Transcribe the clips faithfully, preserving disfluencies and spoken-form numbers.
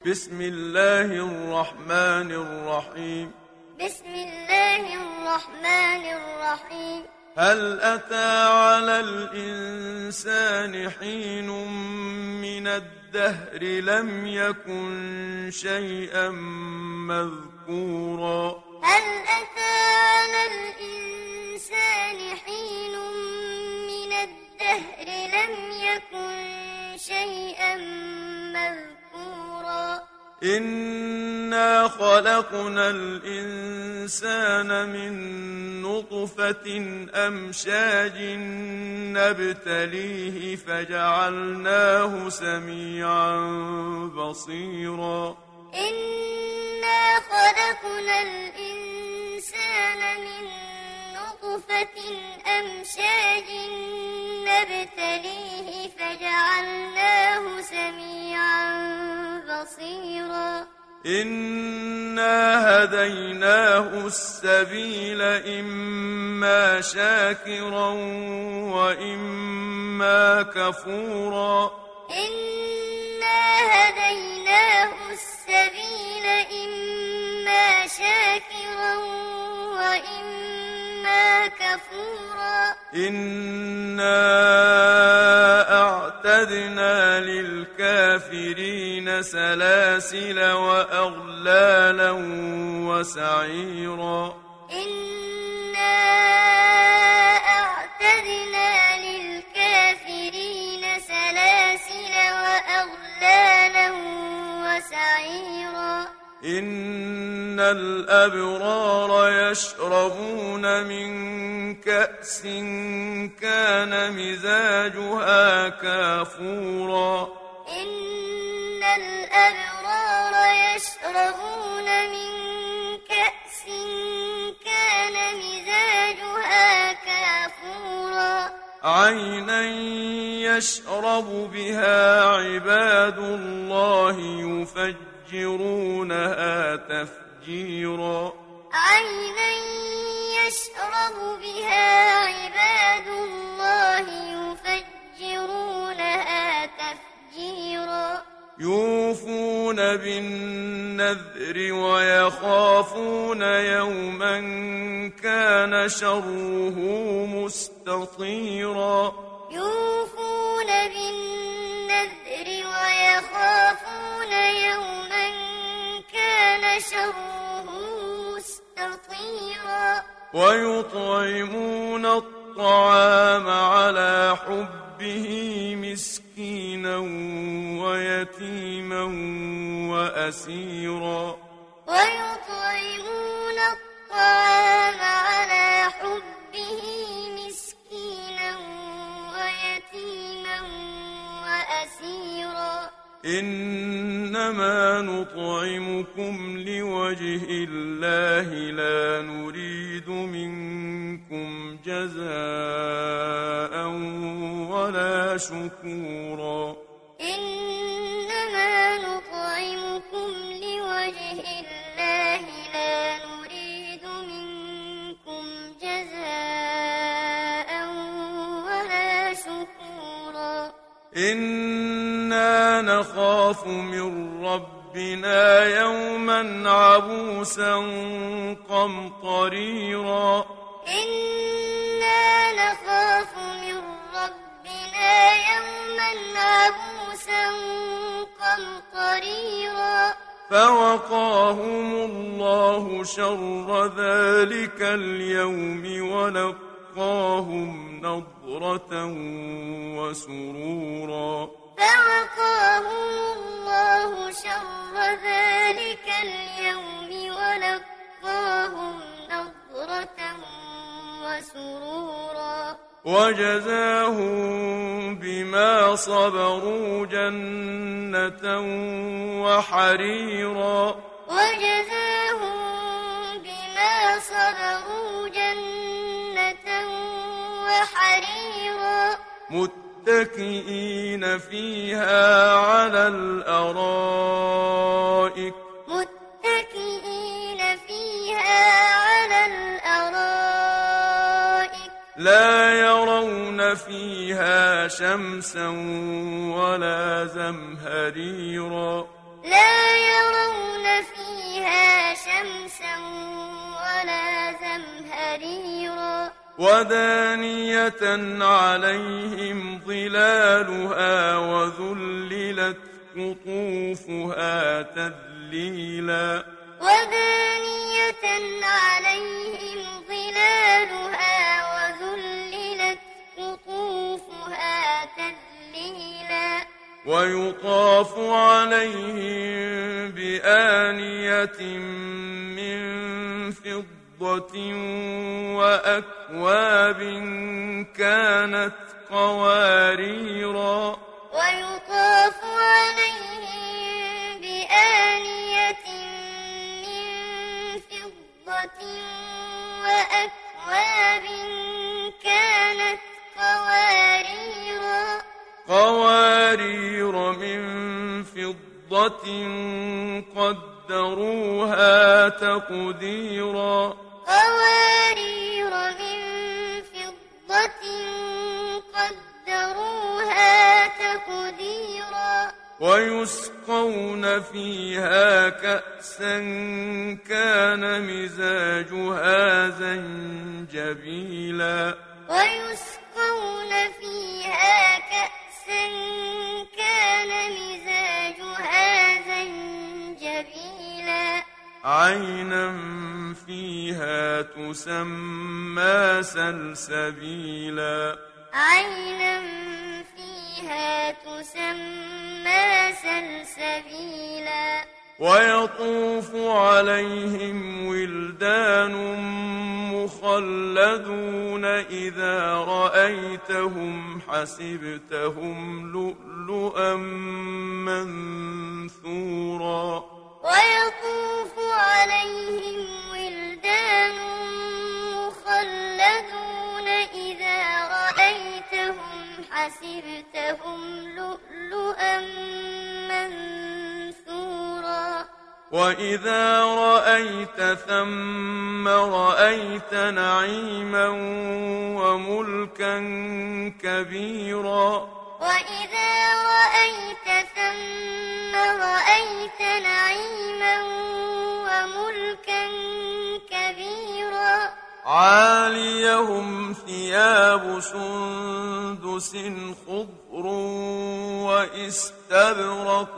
بسم الله الرحمن الرحيم بسم الله الرحمن الرحيم هل أتى على الإنسان حين من الدهر لم يكن شيئا مذكورا هل أتى على الإنسان حين من الدهر لم يكن شيئا مذكورا إنا خلقنا الإنسان من نطفة أمشاج نبتليه فجعلناه سميعا بصيرا إنا خلقنا الإنسان من نطفة أمشاج نبتليه فجعلناه سميعا بصيرا إنا هديناه السبيل إما شاكرا وإما كفورا إنا هديناه السبيل إما شاكرا وإما كفورا إنا أعتدنا للكافرين سلاسل وأغلالا وسعيرا إنا أعتدنا للكافرين سلاسل وأغلالا وسعيرا إن الأبرار يشربون من كأس كان مزاجها كافورا إن الأبرار يشربون من كأس كان مزاجها كافورا عينا يشرب بها عباد الله يفجرونها تفجيرا عينا يشرب بها عباد الله يفجرونها تفجيرا يوفون بالنذر ويخافون يوما كان شره مستطيرا يوفون بالنذر ويخافون يوما كان شره مستطيرا ويطعمون الطعام على حبه مسكينا ويتيما وأسيرا ويطعمون الطعام على حبه مسكينا ويتيما وأسيرا إنما نطعمكم لوجه الله لا نريد منكم جزاء ولا شكورا إنما نطعمكم لوجه الله لا نريد منكم جزاء ولا شكورا إنا نخاف من ربنا يوما عبوسا قمطريرا إنا نخاف من ربنا يوما عبوسا قمطريرا فوقاهم الله شر ذلك اليوم ولقاهم نضرة وسرورا فوقاهم الله شر ذلك اليوم ولقاهم نضرة وسرورا وجزاهم بما صبروا جنة وحريرا وجزاهم بما صبروا جنة وحريرا متكئين فيها على الأرائك متكئين فيها على الأرائك لا يرون فيها شمسا ولا زمهريرا لا ولا زمهريرا ودانية عليهم ظلالها وذللت قطوفها تذليلا ودانية عليهم ظلالها وذللت قطوفها تذليلا ويطاف عليهم بآنية من فضة وأكواب كانت قواريرا ويطاف عليهم بآنية من فضة وأكواب كانت قواريرا قوارير من فضة قدروها تقديرا قوارير من فضة قدروها تقديرا ويسقون فيها كأسا كان مزاجها زنجبيلا ويسقون فيها كأسا كان مزاجها زنجبيلا عينا فيها تسمى سلسبيلا عينا فيها تسمى سلسبيلا ويطوف عليهم ولدان مخلدون إذا رأيتهم حسبتهم لؤلؤا منثورا ويطوف عليهم ولدان مخلدون إذا رأيتهم حسبتهم لؤلؤا منثورا وإذا رأيت ثم رأيت نعيما وملكا كبيرا وإذا رأيت ثم رأيت نعيما وملكا كبيرا عاليهم ثياب سندس خضر وإستبرق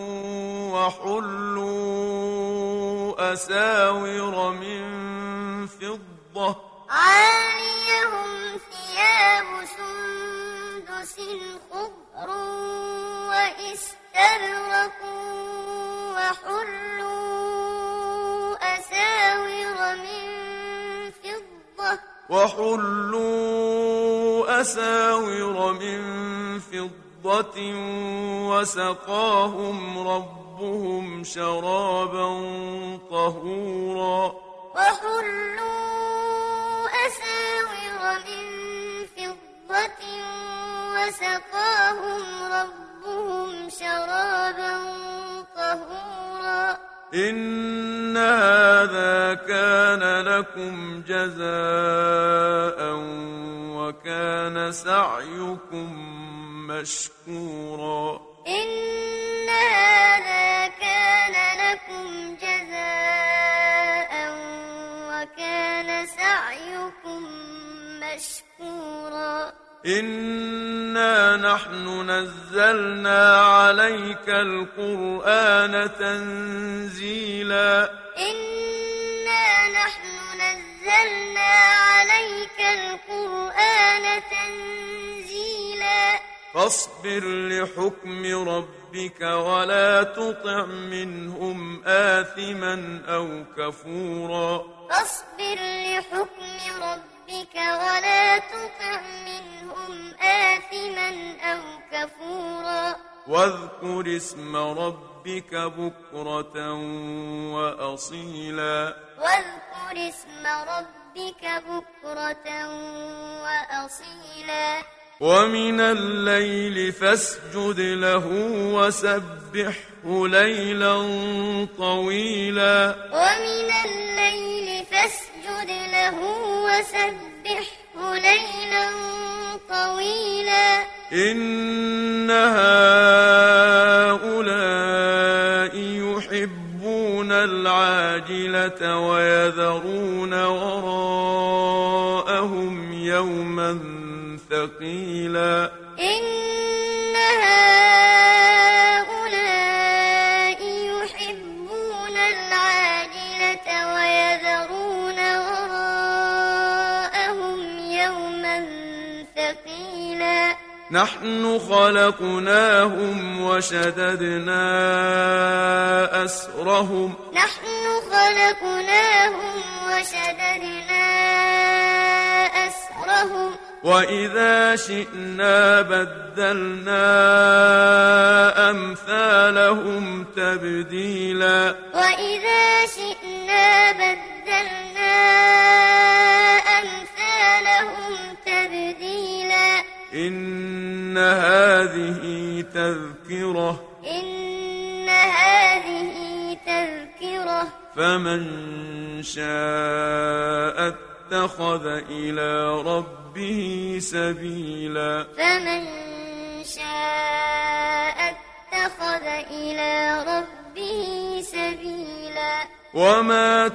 وحلوا أساور من فضة عاليهم ثياب سندس خضر وإستبرق وحلوا أساور من فضة وحلوا أساور من فضة وسقاهم ربهم شرابا طهورا وحلوا أساور من فضة وسقاهم ربهم شرابا طهورا إن هذا كان لكم جزاء وكان سعيكم مشكورا إن هذا كان لكم جزاء وكان سعيكم مشكورا إنا نحن نزلنا عليك القرآن تنزيلا إنا نحن نزلنا عليك القرآن تنزيلا فاصبر لحكم ربك ولا تطع منهم آثما أو كفورا فاصبر لحكم ربك ولا تطع منهم آثما أو كفورا واذكر اسم ربك بكرة وأصيلا واذكر اسم ربك بكرة وأصيلا ومن الليل فاسجد له وسبحه ليلا طويلا ومن الليل فاسجد له وسبحه ليلا طويلا إن هؤلاء يحبون العاجلة ويذرون وراءهم يوما ثقيلا إن هؤلاء يحبون العاجلة ويذرون وراءهم يوما ثقيلا نحن خلقناهم وشددنا أسرهم نحن خلقناهم وشددنا أسرهم وإذا شئنا بدلنا أمثالهم تبديلا وإذا شئنا بدلنا أمثالهم تبديلا إن هذه تذكرة إن هذه تذكرة فمن شاء اتخذ إلى ربه سبيلا فمن شاء اتخذ إلى ربه سبيلا وما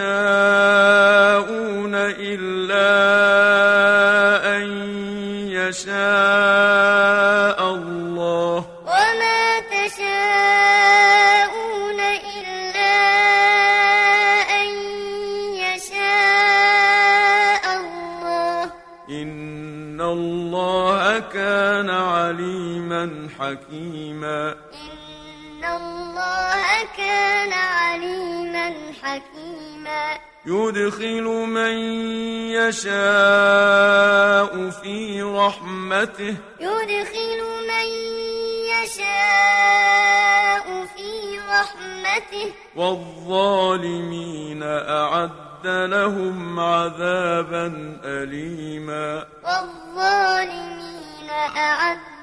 تشاءون إلا أن يشاء الله وما تشاءون إلا أن يشاء الله إن الله كان عليما حكيما إن الله كان عليما حكيما يدخل من يشاء في رحمته يدخل من يشاء في رحمته والظالمين أعد لهم عذابا أليما والظالمين أعد